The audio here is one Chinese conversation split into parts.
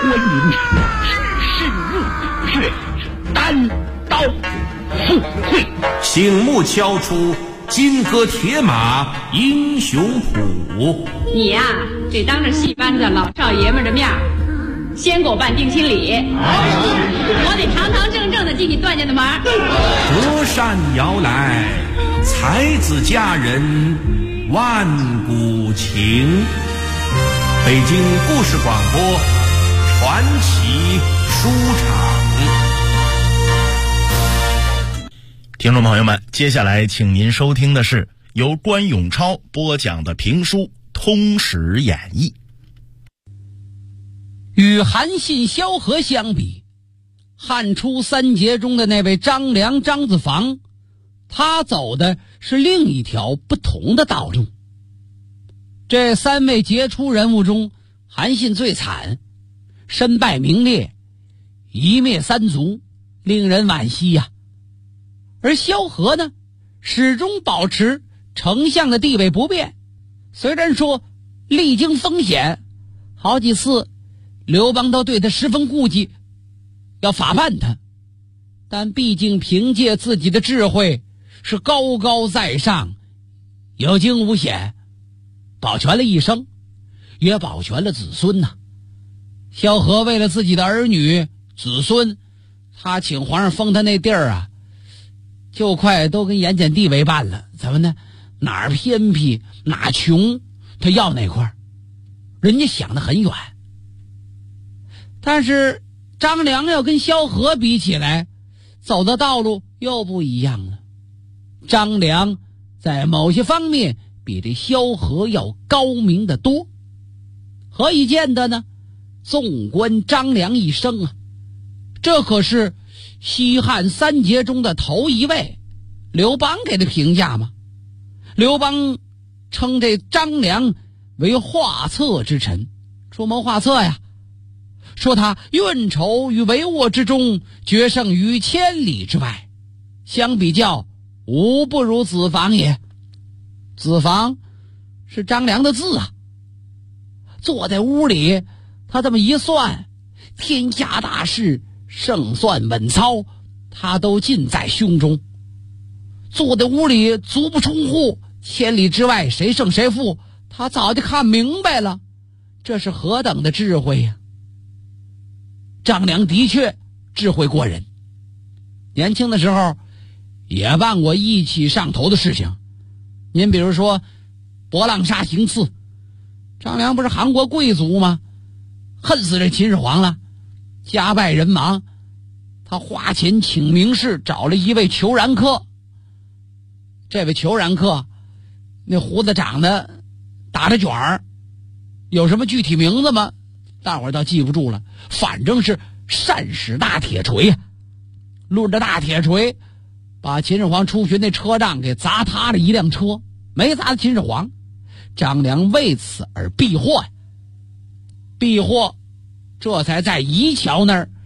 关云只身入却单刀赴会， 醒目敲出金戈铁马英雄谱。 你呀，这当着戏班子老少爷们的面先给我办定亲礼，我得堂堂正正的进你段家的门。 隔山遥来，才子佳人万古情。北京故事广播传奇书场。 听众朋友们，接下来请您收听的是由关永超播讲的评书《通史演义》。 与韩信、萧何相比，汉初三杰中的那位张良、张子房，他走的是另一条不同的道路。这三位杰出人物中，韩信最惨，身败名裂，一灭三族，令人惋惜呀。而萧何呢，始终保持丞相的地位不变，虽然说历经风险，好几次刘邦都对他十分顾忌，要法办他，但毕竟凭借自己的智慧是高高在上，有惊无险，保全了一生，也保全了子孙呐。萧何为了自己的儿女子孙，他请皇上封他那地儿啊，就快都跟盐碱地为伴了。怎么呢？哪儿偏僻哪穷，他要哪块，人家想得很远。但是张良要跟萧何比起来，走的道路又不一样了。张良在某些方面比这萧何要高明得多。何以见得呢？纵观张良一生啊，这可是西汉三杰中的头一位。刘邦给他评价嘛，刘邦称这张良为画策之臣，出谋划策呀，说他运筹于帷幄之中，决胜于千里之外，相比较无不如子房也。子房是张良的字啊，坐在屋里他这么一算，天下大事胜算稳操他都尽在胸中，坐在屋里足不出户，千里之外谁胜谁负他早就看明白了，这是何等的智慧呀！张良的确智慧过人，年轻的时候也办过义气上头的事情。您比如说博浪沙行刺，张良不是韩国贵族吗？恨死这秦始皇了，家败人亡，他花钱请名士找了一位裘然客。这位裘然客那胡子长得打着卷儿，有什么具体名字吗？大伙儿倒记不住了，反正是善使大铁锤啊，抡着大铁锤把秦始皇出巡那车仗给砸塌了一辆车，没砸秦始皇。张良为此而避祸呀，避祸这才在夷桥那儿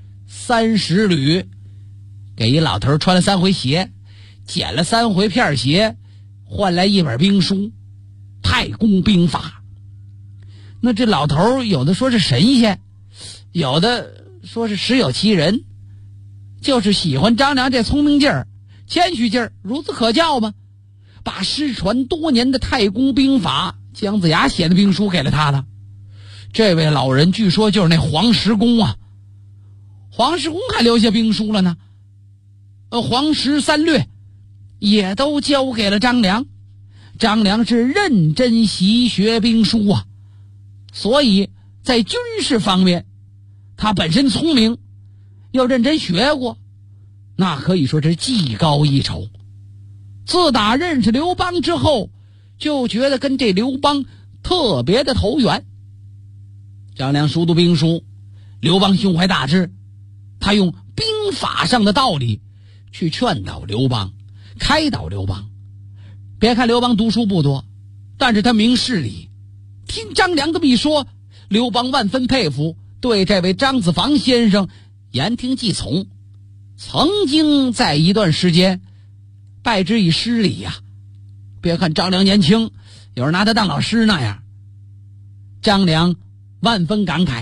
30旅给一老头穿了3回鞋，捡了3回片鞋，换来一本兵书《太公兵法》。那这老头有的说是神仙，有的说是实有其人，就是喜欢张良这聪明劲儿、谦虚劲儿，孺子可教吗？把失传多年的《太公兵法》姜子牙写的兵书给了他了。这位老人据说就是那黄石公啊，黄石公还留下兵书了呢。黄石三略也都交给了张良。张良是认真习学兵书啊，所以在军事方面他本身聪明，又认真学过，那可以说是技高一筹。自打认识刘邦之后，就觉得跟这刘邦特别的投缘。张良熟读兵书，刘邦胸怀大志，他用兵法上的道理去劝导刘邦，开导刘邦。别看刘邦读书不多，但是他明事理。听张良这么一说，刘邦万分佩服，对这位张子房先生言听计从，曾经在一段时间拜之以师礼呀。别看张良年轻，有人拿他当老师那样。张良万分感慨，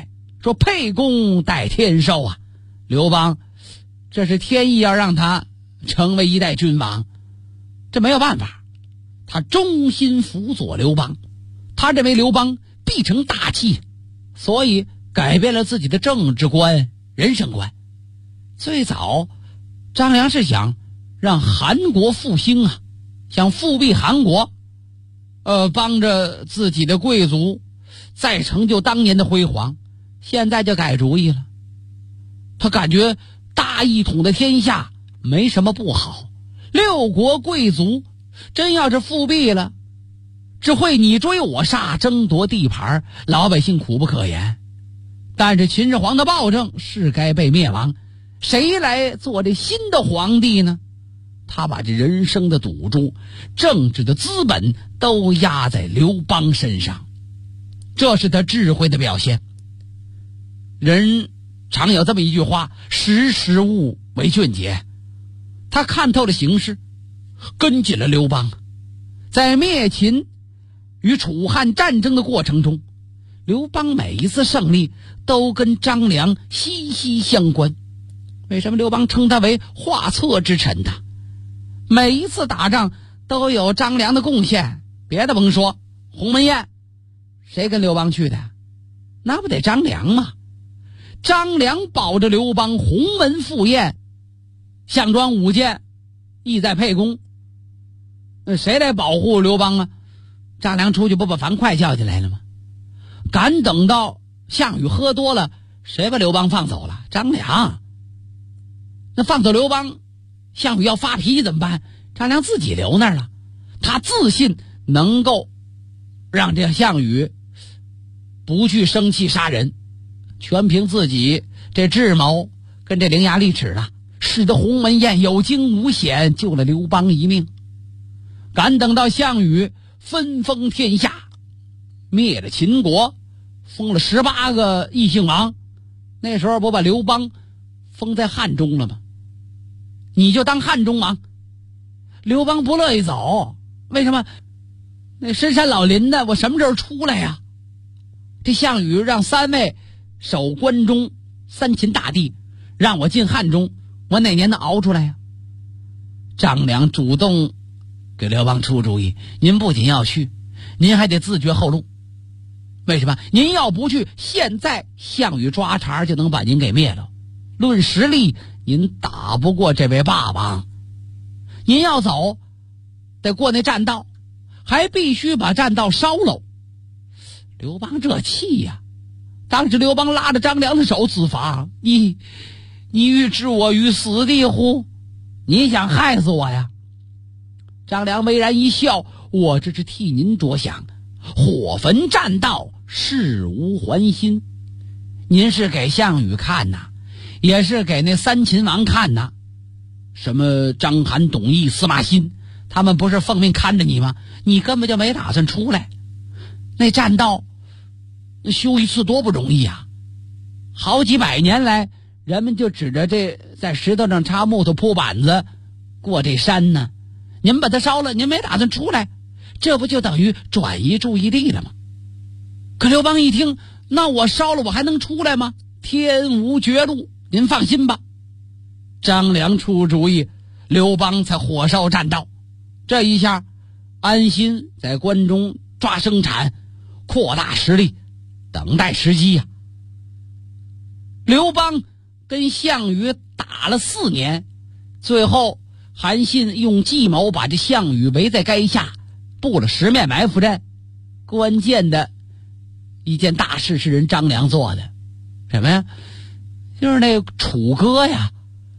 说沛公待天寿啊，刘邦这是天意要让他成为一代君王，这没有办法，他忠心辅佐刘邦，他认为刘邦必成大器，所以改变了自己的政治观、人生观。最早张良是想让韩国复兴啊，想复辟韩国，帮着自己的贵族再成就当年的辉煌。现在就改主意了，他感觉大一统的天下没什么不好，六国贵族真要是复辟了，只会你追我杀，争夺地盘，老百姓苦不可言。但是秦始皇的暴政是该被灭亡，谁来做这新的皇帝呢？他把这人生的赌注、政治的资本都压在刘邦身上，这是他智慧的表现。人常有这么一句话，识时务为俊杰。他看透了形势，跟紧了刘邦。在灭秦与楚汉战争的过程中，刘邦每一次胜利都跟张良息息相关。为什么刘邦称他为画策之臣呢？每一次打仗都有张良的贡献，别的甭说，鸿门宴谁跟刘邦去的？那不得张良吗？张良保着刘邦鸿门赴宴，项庄舞剑，意在沛公。谁来保护刘邦啊？张良出去不把樊哙叫进来了吗？赶等到项羽喝多了，谁把刘邦放走了？张良。那放走刘邦，项羽要发脾气怎么办？张良自己留那儿了，他自信能够让这项羽不去生气杀人，全凭自己这智谋跟这伶牙俐齿了，使得鸿门宴有惊无险，救了刘邦一命。赶等到项羽分封天下，灭了秦国，封了18个异姓王，那时候不把刘邦封在汉中了吗？你就当汉中王。刘邦不乐意走，为什么？那深山老林的，我什么时候出来呀？这项羽让3位守关中3秦大地，让我进汉中，我哪年能熬出来呀？张良主动给刘邦出主意，您不仅要去，您还得自绝后路。为什么？您要不去，现在项羽抓茬就能把您给灭了。论实力，您打不过这位霸王。您要走，得过那栈道，还必须把栈道烧了。刘邦这气呀！当时刘邦拉着张良的手自罚：你欲置我于死地乎？你想害死我呀？张良微然一笑：我这是替您着想，火焚栈道，事无还心。您是给项羽看呐，也是给那3秦王看呐。什么章邯、董翳、司马欣，他们不是奉命看着你吗？你根本就没打算出来。那栈道修一次多不容易啊，好几百年来人们就指着这在石头上插木头铺板子过这山呢。您把它烧了，您没打算出来，这不就等于转移注意力了吗？可刘邦一听，那我烧了我还能出来吗？天无绝路，您放心吧。张良出主意，刘邦才火烧栈道。这一下安心在关中抓生产，扩大实力，等待时机呀。刘邦跟项羽打了4年，最后韩信用计谋把这项羽围在垓下，布了10面埋伏阵。关键的一件大事是人张良做的，什么呀？就是那楚歌呀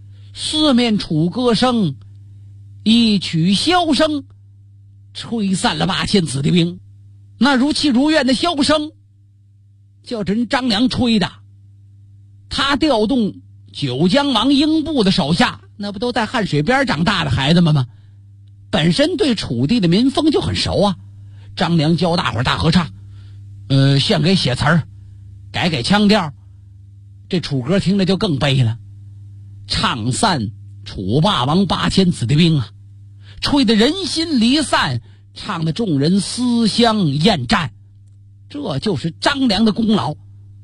，4面楚歌声，一曲箫声，吹散了8000子弟兵。那如泣如怨的箫声就是人张良吹的。他调动九江王英布的手下，那不都在汉水边长大的孩子们吗？本身对楚地的民风就很熟啊。张良教大伙儿大合唱，献给写词儿，改腔调，这楚歌听着就更悲了。唱散楚霸王8000子弟兵啊，吹得人心离散，唱得众人思乡厌战。这就是张良的功劳。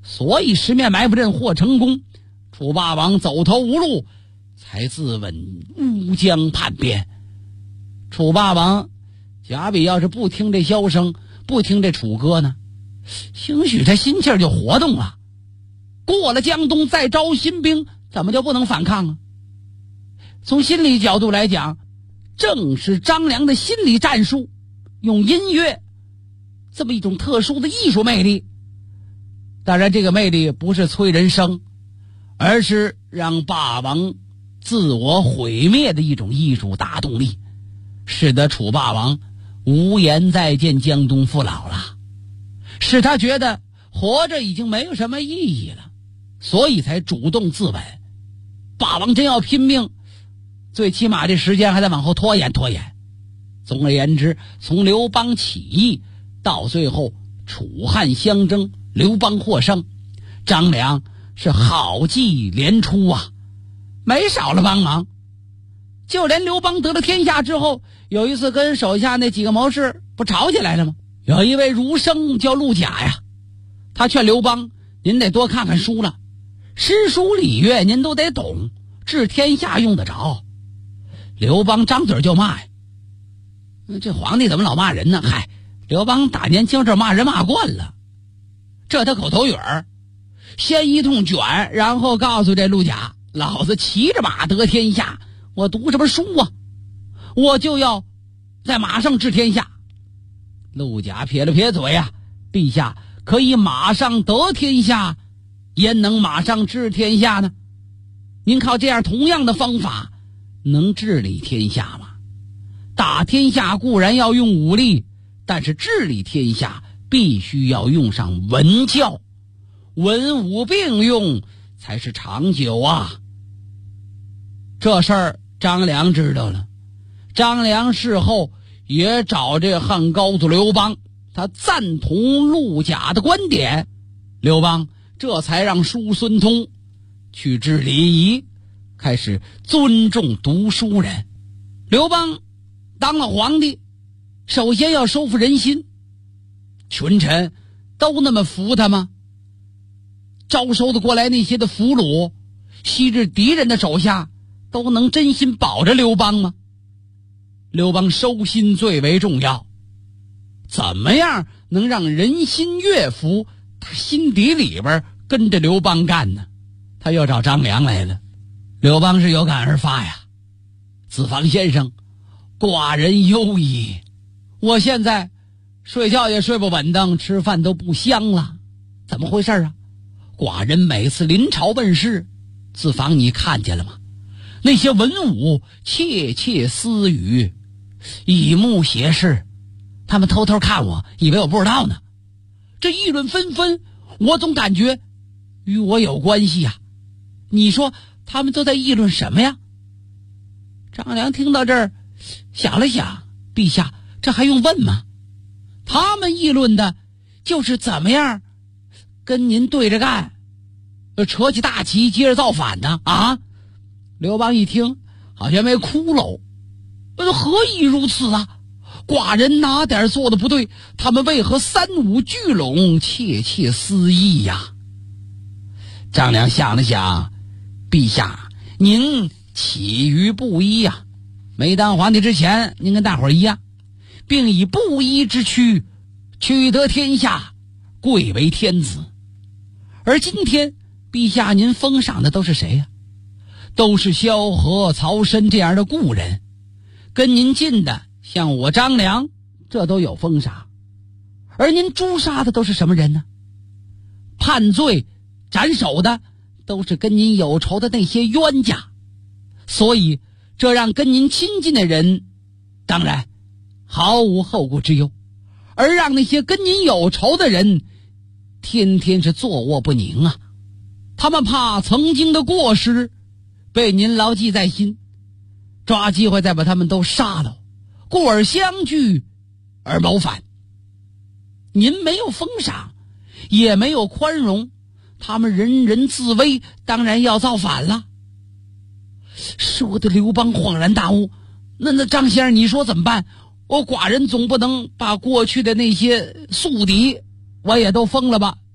所以十面埋伏阵获成功，楚霸王走投无路，才自刎乌江畔边。楚霸王贾比要是不听这箫声，不听这楚歌呢，兴许这心气儿就活动了。过了江东再招新兵，怎么就不能反抗啊？从心理角度来讲，正是张良的心理战术，用音乐这么一种特殊的艺术魅力。当然这个魅力不是催人生，而是让霸王自我毁灭的一种艺术大动力，使得楚霸王无颜再见江东父老了，使他觉得活着已经没有什么意义了，所以才主动自刎。霸王真要拼命，最起码这时间还得往后拖延拖延。总而言之，从刘邦起义到最后楚汉相争，刘邦获胜，张良是好计连出啊，没少了帮忙。就连刘邦得了天下之后，有一次跟手下那几个谋士不吵起来了吗？有一位儒生叫陆贾呀，他劝刘邦，您得多看看书了，诗书礼乐您都得懂，治天下用得着。刘邦张嘴就骂呀，这皇帝怎么老骂人呢？嗨，刘邦打年轻这骂人骂惯了，这他口头语儿，先一通卷，然后告诉这陆贾，老子骑着马得天下，我读什么书啊？我就要在马上治天下。陆贾撇了撇嘴啊，陛下可以马上得天下，焉能马上治天下呢？您靠这样同样的方法能治理天下吗？打天下固然要用武力，但是治理天下必须要用上文教，文武并用才是长久啊。这事儿张良知道了，张良事后也找这汉高祖刘邦，他赞同陆贾的观点，刘邦这才让叔孙通去治礼仪，开始尊重读书人。刘邦当了皇帝，首先要收服人心，群臣都那么服他吗？招收的过来那些的俘虏，昔日敌人的手下，都能真心保着刘邦吗？刘邦收心最为重要，怎么样能让人心悦服？他心底里边跟着刘邦干呢。他又找张良来了。刘邦是有感而发呀，子房先生，寡人忧矣，我现在睡觉也睡不稳当，吃饭都不香了，怎么回事啊？寡人每次临朝问事，子房你看见了吗？那些文武窃窃私语，以目挟视，他们偷偷看我，以为我不知道呢。这议论纷纷，我总感觉与我有关系呀。你说他们都在议论什么呀？张良听到这儿想了想，陛下，这还用问吗？他们议论的就是怎么样跟您对着干，扯起大旗接着造反呢啊！刘邦一听好像没窟窿，何以如此啊？寡人哪点做的不对？他们为何三五聚拢，窃窃私议呀？张良想了想，陛下您起于布衣呀，没当皇帝之前您跟大伙儿一样，并以布衣之躯取得天下，贵为天子。而今天陛下您封赏的都是谁呀？都是萧何、曹参这样的故人，跟您近的像我张良，这都有封赏。而您诛杀的都是什么人呢？判罪斩首的都是跟您有仇的那些冤家，所以这让跟您亲近的人当然毫无后顾之忧，而让那些跟您有仇的人天天是坐卧不宁啊。他们怕曾经的过失被您牢记在心，抓机会再把他们都杀了，故而相聚而谋反。您没有封赏，也没有宽容，他们人人自危，当然要造反了。说的刘邦恍然大悟，那张先生你说怎么办？我寡人总不能把过去的那些宿敌我也都封了吧？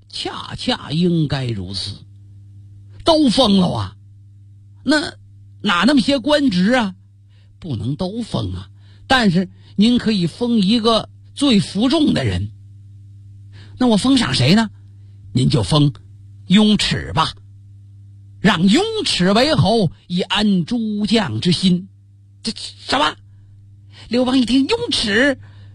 恰恰应该如此。都封了啊，那哪那么些官职啊？不能都封啊，但是您可以封一个最服众的人。那我封赏谁呢？您就封雍齿吧，让雍齿为侯，以安诸将之心。这什么？刘邦一听雍齿，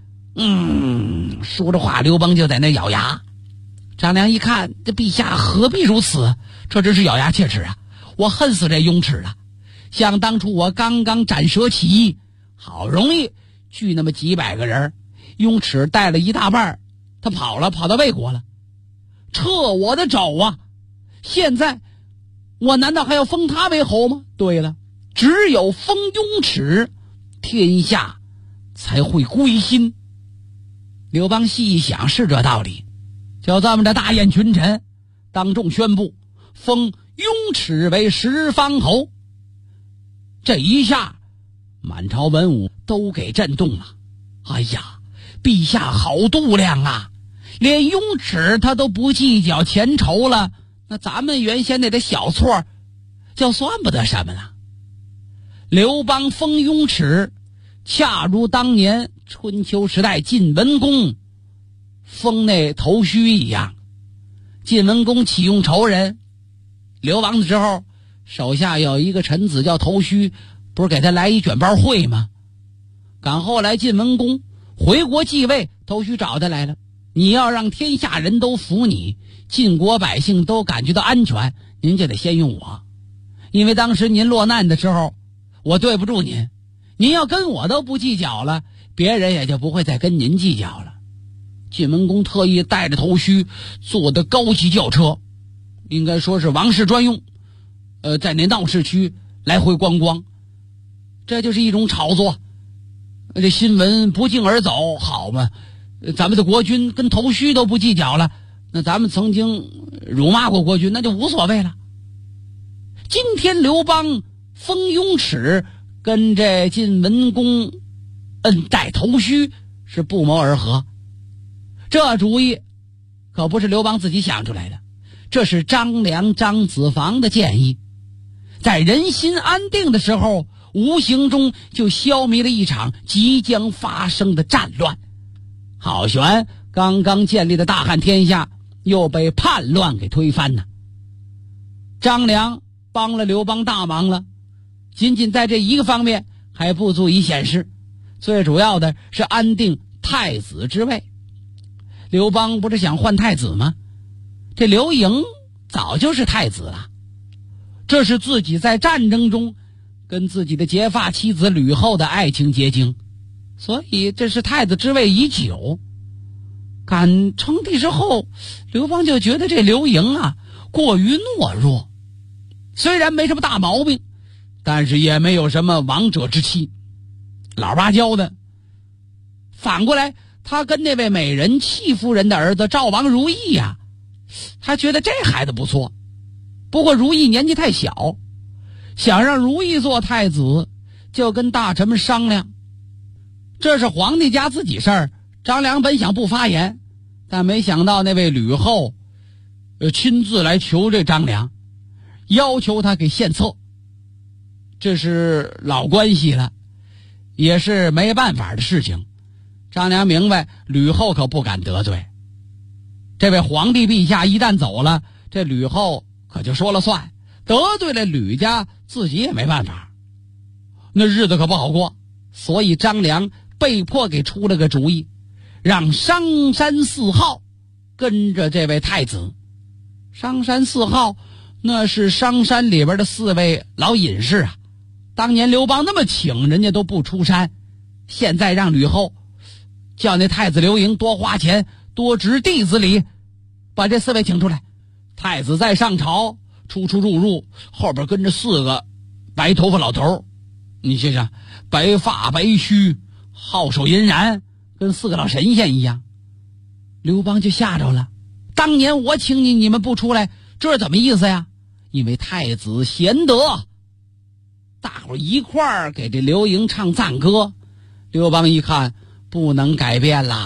说着话，刘邦就在那咬牙。张良一看，这陛下何必如此？这真是咬牙切齿啊！我恨死这雍齿了。想当初我刚刚斩蛇起义，好容易聚那么几百个人，雍齿带了一大半，他跑到魏国了，撤我的肘啊！现在我难道还要封他为侯吗？对了，只有封雍齿，天下才会归心。刘邦细一想，是这道理，就这么着大宴群臣，当众宣布封雍齿为十方侯。这一下满朝文武都给震动了。哎呀，陛下好度量啊，连雍齿他都不计较钱仇了，那咱们原先那点小错就算不得什么了。刘邦封雍齿，恰如当年春秋时代晋文公封那头须一样。晋文公启用仇人，流亡的时候手下有一个臣子叫头须，不是给他来一卷包会吗？赶后来晋文公回国继位，头须找他来了，你要让天下人都服你，晋国百姓都感觉到安全，您就得先用我。因为当时您落难的时候我对不住您，您要跟我都不计较了，别人也就不会再跟您计较了。晋文公特意带着头须坐的高级轿车，应该说是王室专用，在那闹市区来回观光，这就是一种炒作。这新闻不胫而走，好嘛，咱们的国君跟头须都不计较了，那咱们曾经辱骂过国君，那就无所谓了。今天刘邦封雍齿，跟这晋文公恩待头须是不谋而合。这主意可不是刘邦自己想出来的，这是张良、张子房的建议。在人心安定的时候，无形中就消弭了一场即将发生的战乱。好悬刚刚建立的大汉天下又被叛乱给推翻呢。张良帮了刘邦大忙了，仅仅在这一个方面还不足以显示，最主要的是安定太子之位。刘邦不是想换太子吗？这刘盈早就是太子了，这是自己在战争中跟自己的结发妻子吕后的爱情结晶，所以这是太子之位已久。敢称帝之后，刘邦就觉得这刘盈啊过于懦弱，虽然没什么大毛病，但是也没有什么王者之气，老芭蕉的。反过来他跟那位美人戚夫人的儿子赵王如意呀，他觉得这孩子不错，不过如意年纪太小，想让如意做太子，就跟大臣们商量。这是皇帝家自己事儿，张良本想不发言，但没想到那位吕后亲自来求这张良，要求他给献策。这是老关系了，也是没办法的事情。张良明白吕后可不敢得罪，这位皇帝陛下一旦走了，这吕后可就说了算，得罪了吕家自己也没办法，那日子可不好过。所以张良被迫给出了个主意，让商山四号跟着这位太子。商山四号那是商山里边的4位老隐士啊，当年刘邦那么请人家都不出山，现在让吕后叫那太子刘盈多花钱多植弟子礼，把这4位请出来。太子在上朝出出入入，后边跟着4个白头发老头，你想想，白发白须，皓首银髯，跟4个老神仙一样。刘邦就吓着了，当年我请你们不出来，这是怎么意思呀？因为太子贤德，大伙一块儿给这刘盈唱赞歌。刘邦一看不能改变啦，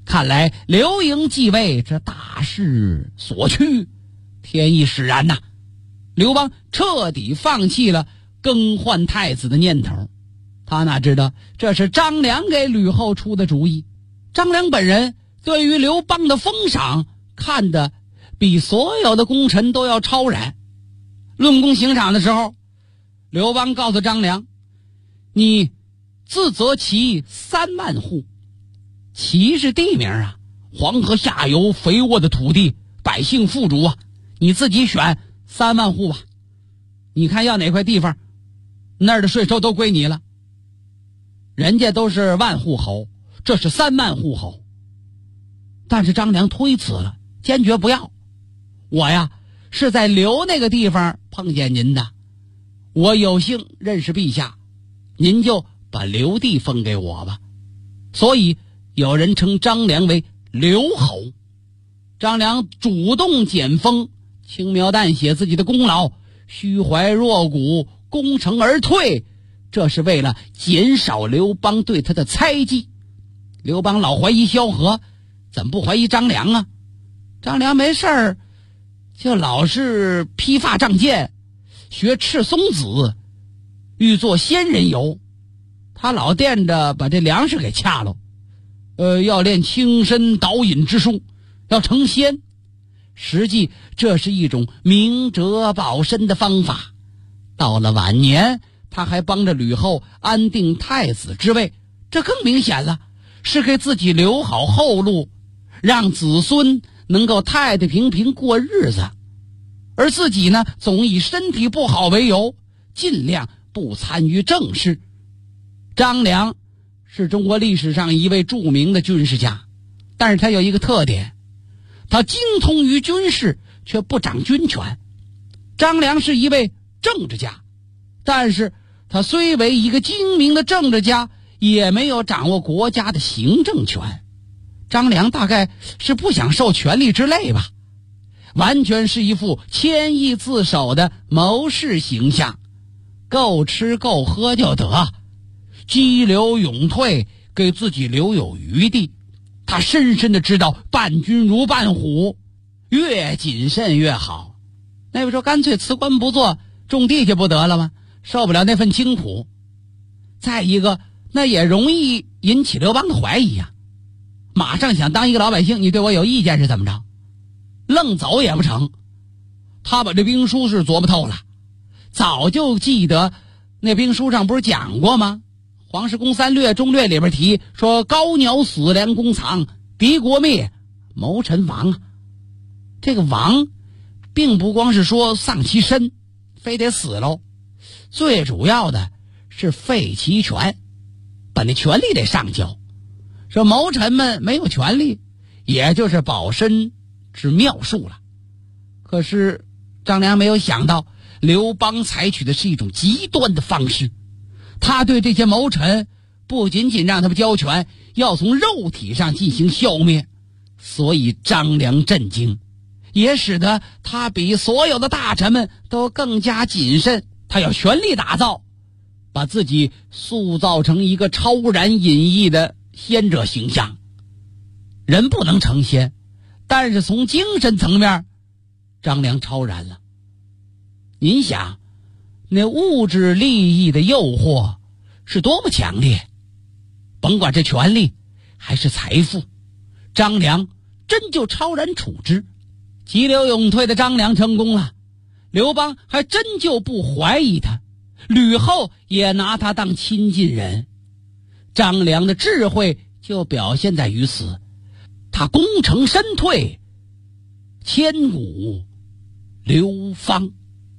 看来刘盈继位，这大势所趋，天意使然呐。刘邦彻底放弃了更换太子的念头，他哪知道这是张良给吕后出的主意。张良本人对于刘邦的封赏看得比所有的功臣都要超然。论功行赏的时候，刘邦告诉张良，你自择其3万户，其是地名啊，黄河下游肥沃的土地，百姓富足啊，你自己选3万户吧，你看要哪块地方，那儿的税收都归你了。人家都是万户侯，这是3万户侯。但是张良推辞了，坚决不要。我呀是在刘那个地方碰见您的，我有幸认识陛下，您就把刘地封给我吧。所以有人称张良为刘侯。张良主动减封，轻描淡写自己的功劳，虚怀若谷，攻城而退，这是为了减少刘邦对他的猜忌。刘邦老怀疑萧何，怎么不怀疑张良啊？张良没事儿就老是披发仗剑，学赤松子，欲做仙人游。他老惦着把这粮食给掐了，要练轻身导引之术，要成仙。实际这是一种明哲保身的方法。到了晚年，他还帮着吕后安定太子之位，这更明显了，是给自己留好后路，让子孙能够太太平平过日子。而自己呢，总以身体不好为由，尽量不参与政事。张良是中国历史上一位著名的军事家，但是他有一个特点，他精通于军事，却不掌军权。张良是一位政治家，但是他虽为一个精明的政治家，也没有掌握国家的行政权。张良大概是不想受权力之累吧，完全是一副谦抑自守的谋士形象，够吃够喝就得，激流勇退，给自己留有余地。他深深的知道伴君如伴虎，越谨慎越好。那位说干脆辞官不做，种地去不得了吗？受不了那份清苦。再一个，那也容易引起刘邦的怀疑啊，马上想当一个老百姓，你对我有意见是怎么着？愣走也不成。他把这兵书是琢磨透了，早就记得那兵书上不是讲过吗？黄石公3略中略里边提说，高鸟死，良弓藏，敌国灭，谋臣亡啊。这个亡并不光是说丧其身，非得死喽，最主要的是废其权，把那权力得上交。说谋臣们没有权力，也就是保身之妙术了。可是张良没有想到，刘邦采取的是一种极端的方式，他对这些谋臣不仅仅让他们交权，要从肉体上进行消灭。所以张良震惊，也使得他比所有的大臣们都更加谨慎。他要全力打造，把自己塑造成一个超然隐逸的仙者形象。人不能成仙，但是从精神层面，张良超然了。您想，那物质利益的诱惑是多么强烈，甭管是权力还是财富，张良真就超然处之。急流勇退的张良成功了，刘邦还真就不怀疑他，吕后也拿他当亲近人。张良的智慧就表现在于此，他功成身退，千古流芳。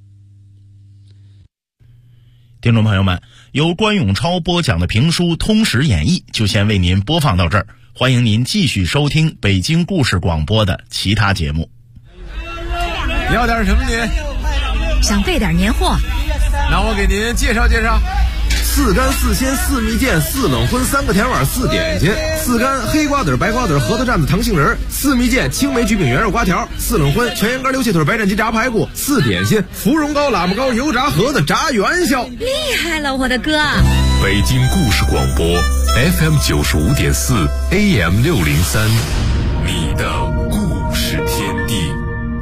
听众朋友们，由关永超播讲的评书《通史演义》就先为您播放到这儿，欢迎您继续收听北京故事广播的其他节目。 要点什么您？ 想备点年货。 那我给您介绍介绍。 4干4鲜4蜜饯4冷荤3个甜碗4点心，4干黑瓜子白瓜子核桃蘸子糖杏仁，4蜜饯青梅橘饼圆肉瓜条，4冷荤全羊肝溜气腿白斩鸡炸排骨，4点心芙蓉糕喇嘛糕油炸盒子炸元宵。 厉害了，我的哥！ 北京故事广播 FM 95.4 AM 603，你的故事天地。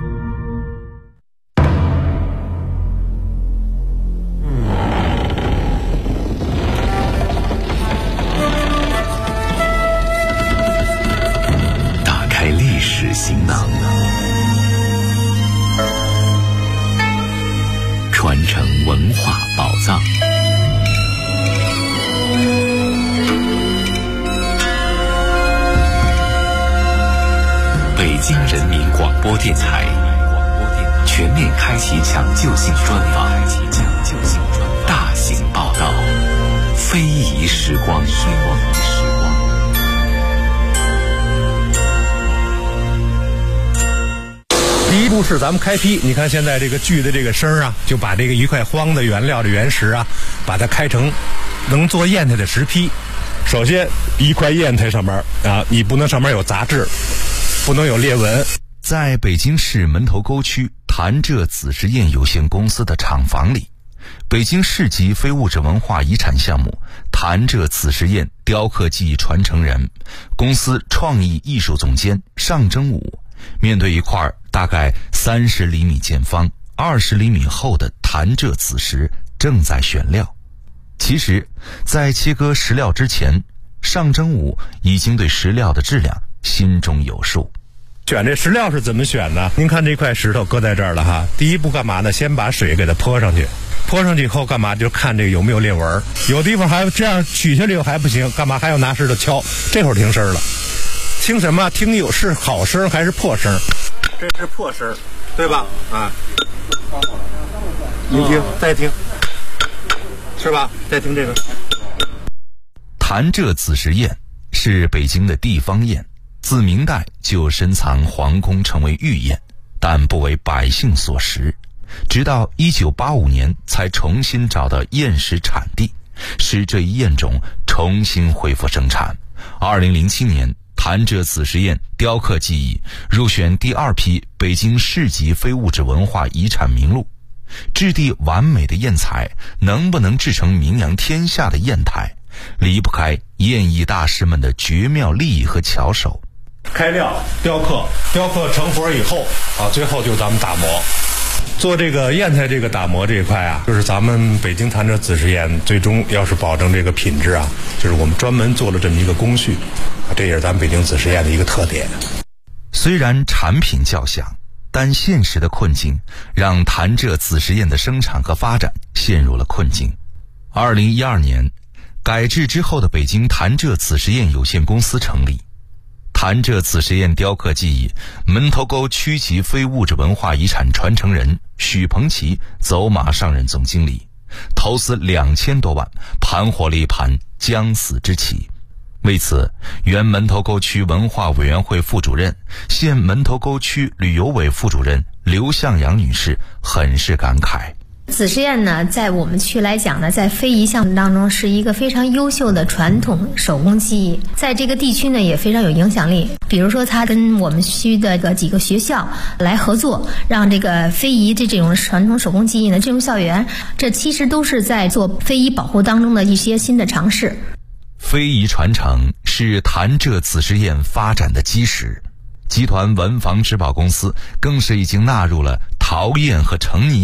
打开历史行囊，传承文化宝藏。北京人民广播电台全面开启抢救性专访，大型报道，非遗时光。 第一步是咱们开坯，你看现在这个锯的这个声啊，就把这个一块荒的原料的原石啊，把它开成能做砚台的石坯。首先一块砚台上面啊，你不能上面有杂质，不能有裂纹。 在北京市门头沟区潭柘子实验有限公司的厂房里，北京市级非物质文化遗产项目潭柘子实验雕刻技艺传承人、公司创意艺术总监尚征武，面对一块大概30厘米见方、20厘米厚的潭柘子石，正在选料。其实，在切割石料之前，尚征武已经对石料的质量心中有数。 选这石料是怎么选呢？您看这块石头搁在这儿了哈，第一步干嘛呢？先把水给它泼上去，泼上去以后干嘛？就看这个有没有裂纹，有地方还这样取下来又还不行，干嘛还要拿石头敲？这会儿听声了，听什么？听有是好声还是破声？这是破声，对吧？啊，你听，再听，是吧？再听这个。 潭柘子实验是北京的地方砚，自明代就深藏皇宫，成为御砚，但不为百姓所识。直到1985年才重新找到砚石产地，使这一砚种重新恢复生产。2007年，潭柘子实验雕刻技艺入选第2批北京市级非物质文化遗产名录。质地完美的砚材能不能制成名扬天下的砚台，离不开砚艺大师们的绝妙技艺和巧手。 开料、雕刻成活以后啊，最后就是咱们打磨。做这个砚台这个打磨这一块啊，就是咱们北京潭柘子实验最终要是保证这个品质啊，就是我们专门做了这么一个工序，这也是咱们北京子实验的一个特点。 虽然产品较小，但现实的困境让潭柘子实验的生产和发展陷入了困境。2012年，改制之后的北京潭柘子实验有限公司成立。潭柘子实验雕刻技艺门头沟区级非物质文化遗产传承人许鹏奇走马上任总经理，投资2000多万，盘活了一盘将死之棋。为此，原门头沟区文化委员会副主任、现门头沟区旅游委副主任刘向阳女士很是感慨。 子实验呢，在我们区来讲呢，在非遗项目当中是一个非常优秀的传统手工技艺，在这个地区呢也非常有影响力。比如说，他跟我们区的几个学校来合作，让这个非遗这种传统手工技艺呢进入校园，这其实都是在做非遗保护当中的一些新的尝试。 非遗传承是潭柘子实验发展的基石，集团文房织宝公司更是已经纳入了陶砚和成泥